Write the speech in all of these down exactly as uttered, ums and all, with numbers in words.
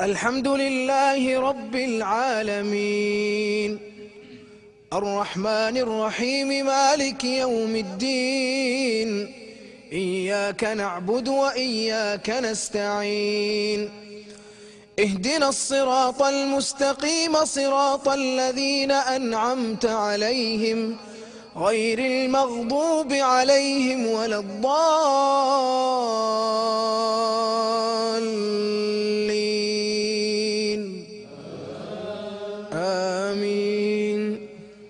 الحمد لله رب العالمين، الرحمن الرحيم، مالك يوم الدين. إياك نعبد وإياك نستعين. اهدنا الصراط المستقيم، صراط الذين أنعمت عليهم غير المغضوب عليهم ولا الضالين. آمين.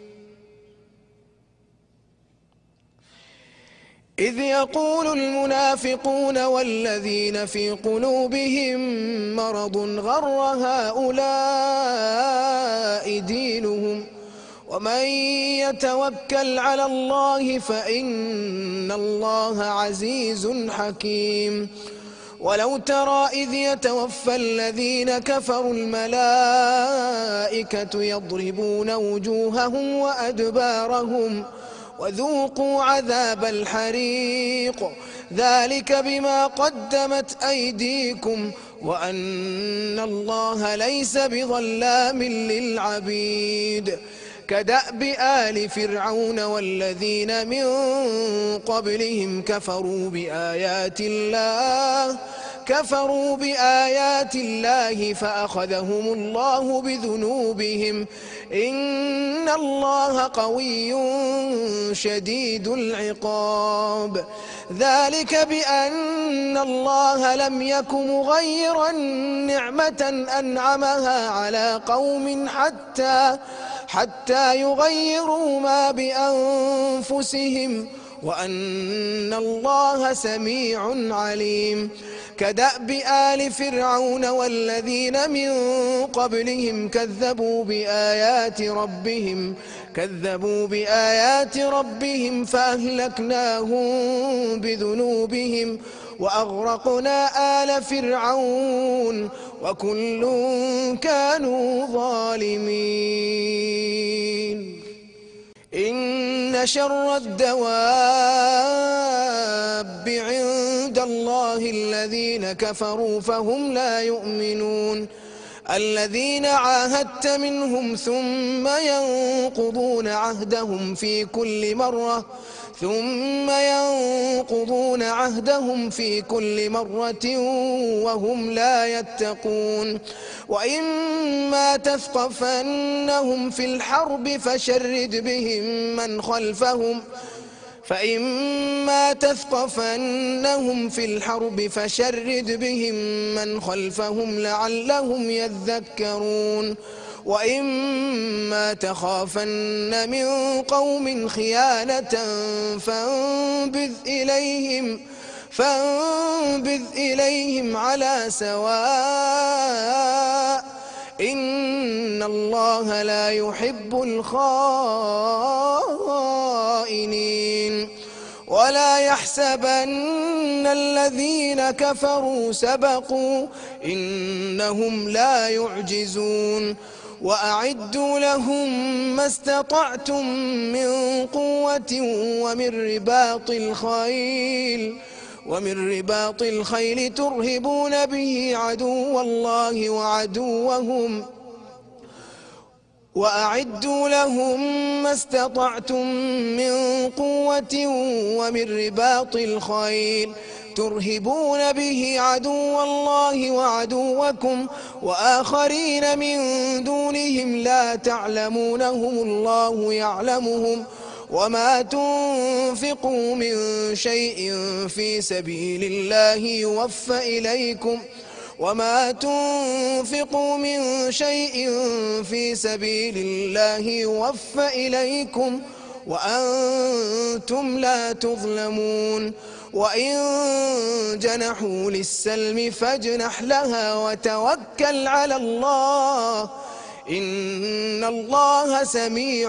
إذ يقول المنافقون والذين في قلوبهم مرض غر هؤلاء دينهم ومن يتوكل على الله فإن الله عزيز حكيم. ولو ترى إذ يتوفى الذين كفروا الملائكة يضربون وجوههم وأدبارهم وذوقوا عذاب الحريق، ذلك بما قدمت أيديكم وأن الله ليس بظلام للعبيد. كدأب آل فرعون والذين من قبلهم كفروا بآيات الله كفروا بآيات الله فأخذهم الله بذنوبهم، إن الله قوي شديد العقاب. ذلك بأن الله لم يك مغيرا نعمة أنعمها على قوم حتى حتى يغيروا ما بأنفسهم، وأن الله سميع عليم. كدأب آل فرعون والذين من قبلهم كذبوا بآيات ربهم كذبوا بآيات ربهم فأهلكناهم بذنوبهم وأغرقنا آل فرعون وكل كانوا ظالمين. إن شر الدواب عند الله الذين كفروا فهم لا يؤمنون. الذين عاهدت منهم ثم ينقضون عهدهم في كل مرة ثم ينقضون عهدهم في كل مرة وهم لا يتقون. وإما تثقفنهم في الحرب فشرد بهم من خلفهم فإما تثقفنهم في الحرب فشرد بهم من خلفهم لعلهم يذكرون. وإما تخافن من قوم خيانة فانبذ إليهم فانبذ إليهم على سواء، إن الله لا يحب الخائنين. ولا يحسبن الذين كفروا سبقوا، إنهم لا يعجزون. وأعدوا لهم ما استطعتم من قوة ومن رباط الخيل ومن رباط الخيل ترهبون به عدو الله وعدوهم وأعدوا لهم ما استطعتم من قوة ومن رباط الخيل ترهبون به عدو الله وعدوكم وآخرين من دونهم لا تعلمونهم الله يعلمهم. وما تنفقوا من شيء في سبيل الله يوفى إليكم وما تنفقوا من شيء في سبيل الله يوفى إليكم وأنتم لا تظلمون. وإن جنحوا للسلم فاجنح لها وتوكل على الله، إن الله سميع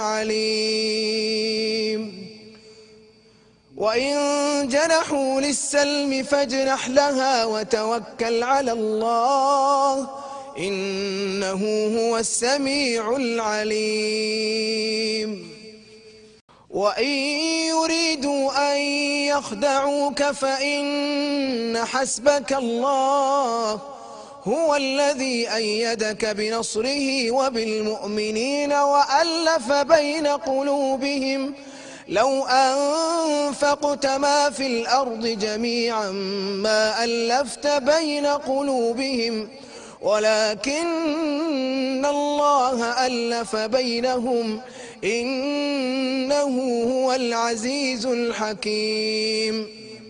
عليم. وإن جنحوا للسلم فاجنح لها وتوكل على الله، إنه هو السميع العليم. وإن يريدوا أن يخدعوك فإن حسبك الله هو الذي أيدك بنصره وبالمؤمنين وألف بين قلوبهم لو أنفقت ما في الأرض جميعا ما ألفت بين قلوبهم ولكن الله ألف بينهم إنه هو العزيز الحكيم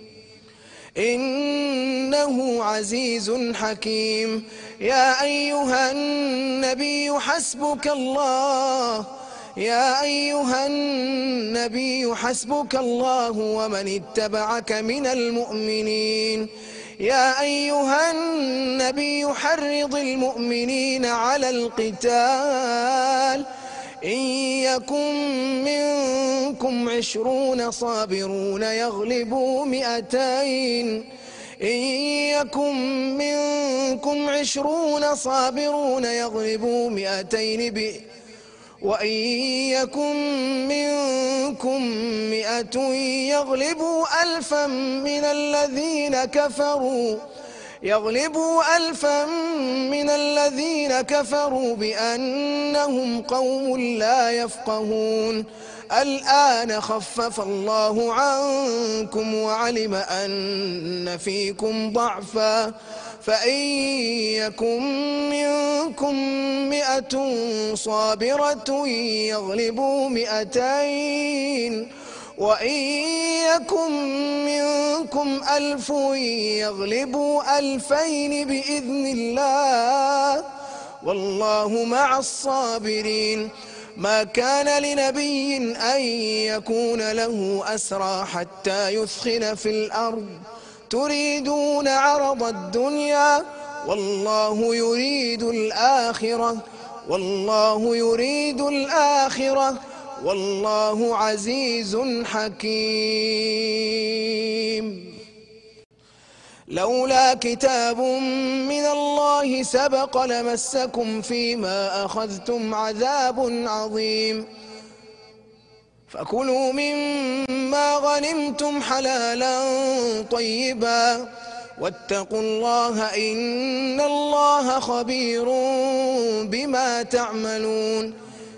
إنه عزيز حكيم. يا أيها النبي حسبك الله يا أيها النبي حسبك الله ومن اتبعك من المؤمنين يا أيها النبي حرض المؤمنين على القتال إن يكن منكم عشرون صابرون يغلبوا مئتين إن يكن منكم عشرون صابرون يغلبوا مئتين ب وإن يكن منكم مئة يغلبوا ألفا من الذين كفروا يغلبوا ألفا من الذين كفروا بأنهم قوم لا يفقهون. الآن خفف الله عنكم وعلم أن فيكم ضعفا فإن يكن منكم مئة صابرة يغلبوا مئتين وإن يكن منكم ألف يغلبوا ألفين بإذن الله والله مع الصابرين. ما كان لنبي أن يكون له أسرى حتى يثخن في الأرض تريدون عرض الدنيا والله يريد الآخرة والله يريد الآخرة والله عزيز حكيم. لولا كتاب من الله سبق لمسكم فيما أخذتم عذاب عظيم فكلوا مما غنمتم حلالا طيبا واتقوا الله إن الله خبير بما تعملون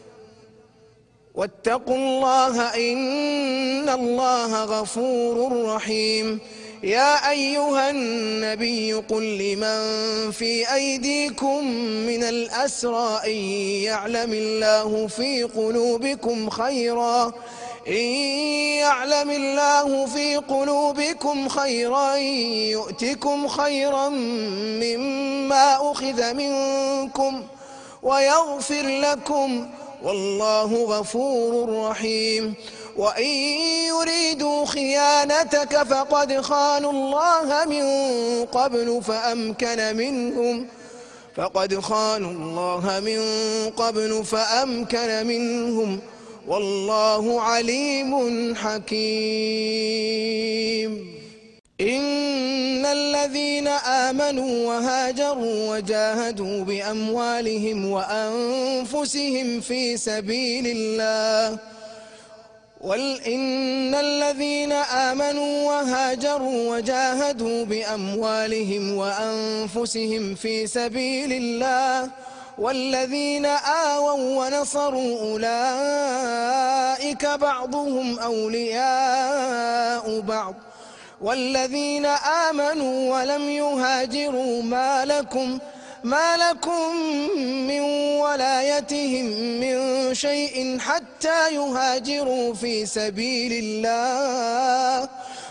واتقوا الله إن الله غفور رحيم. يا أيها النبي قل لمن في أيديكم من الأسرى إن يعلم الله في قلوبكم خيرا إن يعلم الله في قلوبكم خيرا يؤتكم خيرا مما أخذ منكم ويغفر لكم والله غفور رحيم. وإن يريدوا خيانتك فقد خانوا الله من قبل فأمكن منهم فقد خانوا الله من قبل فأمكن منهم والله عليم حكيم. إن الذين آمنوا وهاجروا وجاهدوا بأموالهم وأنفسهم في سبيل الله وإن الذين آمنوا وهاجروا وجاهدوا بأموالهم وأنفسهم في سبيل الله والذين آووا ونصروا أولئك بعضهم أولياء بعض والذين آمنوا ولم يهاجروا ما لكم ما لكم من ولايتهم من شيء حتى يهاجروا في سبيل الله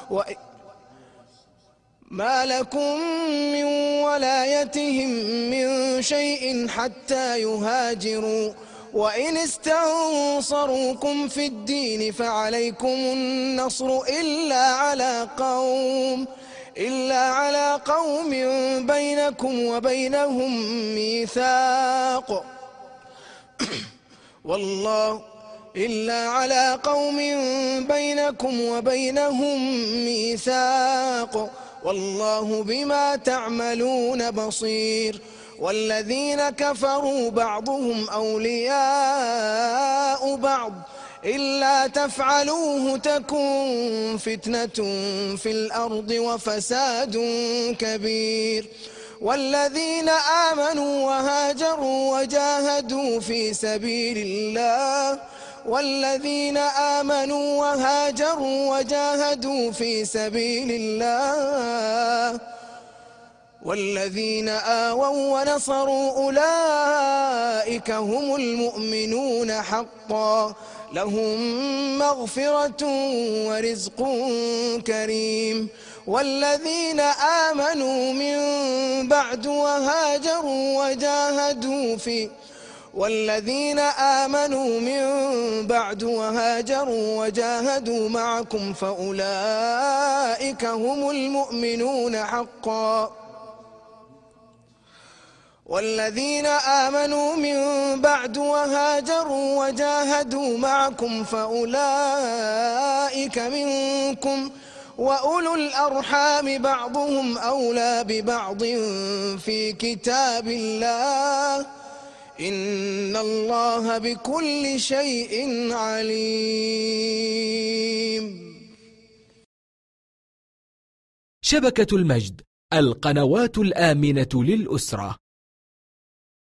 ما لكم من ولايتهم من شيء حتى يهاجروا وإن استنصروكم في الدين فعليكم النصر إلا على قوم إلا على قوم بينكم وبينهم ميثاق والله إلا على قوم بينكم وبينهم ميثاق والله بما تعملون بصير. والذين كفروا بعضهم أولياء بعض إلا تفعلوه تكن فتنة في الأرض وفساد كبير. والذين آمنوا وهاجروا وجاهدوا في سبيل الله والذين آمنوا وهاجروا وجاهدوا في سبيل الله والذين آووا ونصروا أولئك هم المؤمنون حقا لهم مغفرة ورزق كريم. والذين آمنوا من بعد وهاجروا وجاهدوا في والذين آمنوا من بعد وهاجروا وجاهدوا معكم فأولئك هم المؤمنون حقا والذين آمنوا من بعد وهاجروا وجاهدوا معكم فأولئك منكم وأولو الأرحام بعضهم أولى ببعض في كتاب الله إن الله بكل شيء عليم. شبكة المجد، القنوات الآمنة للأسرة.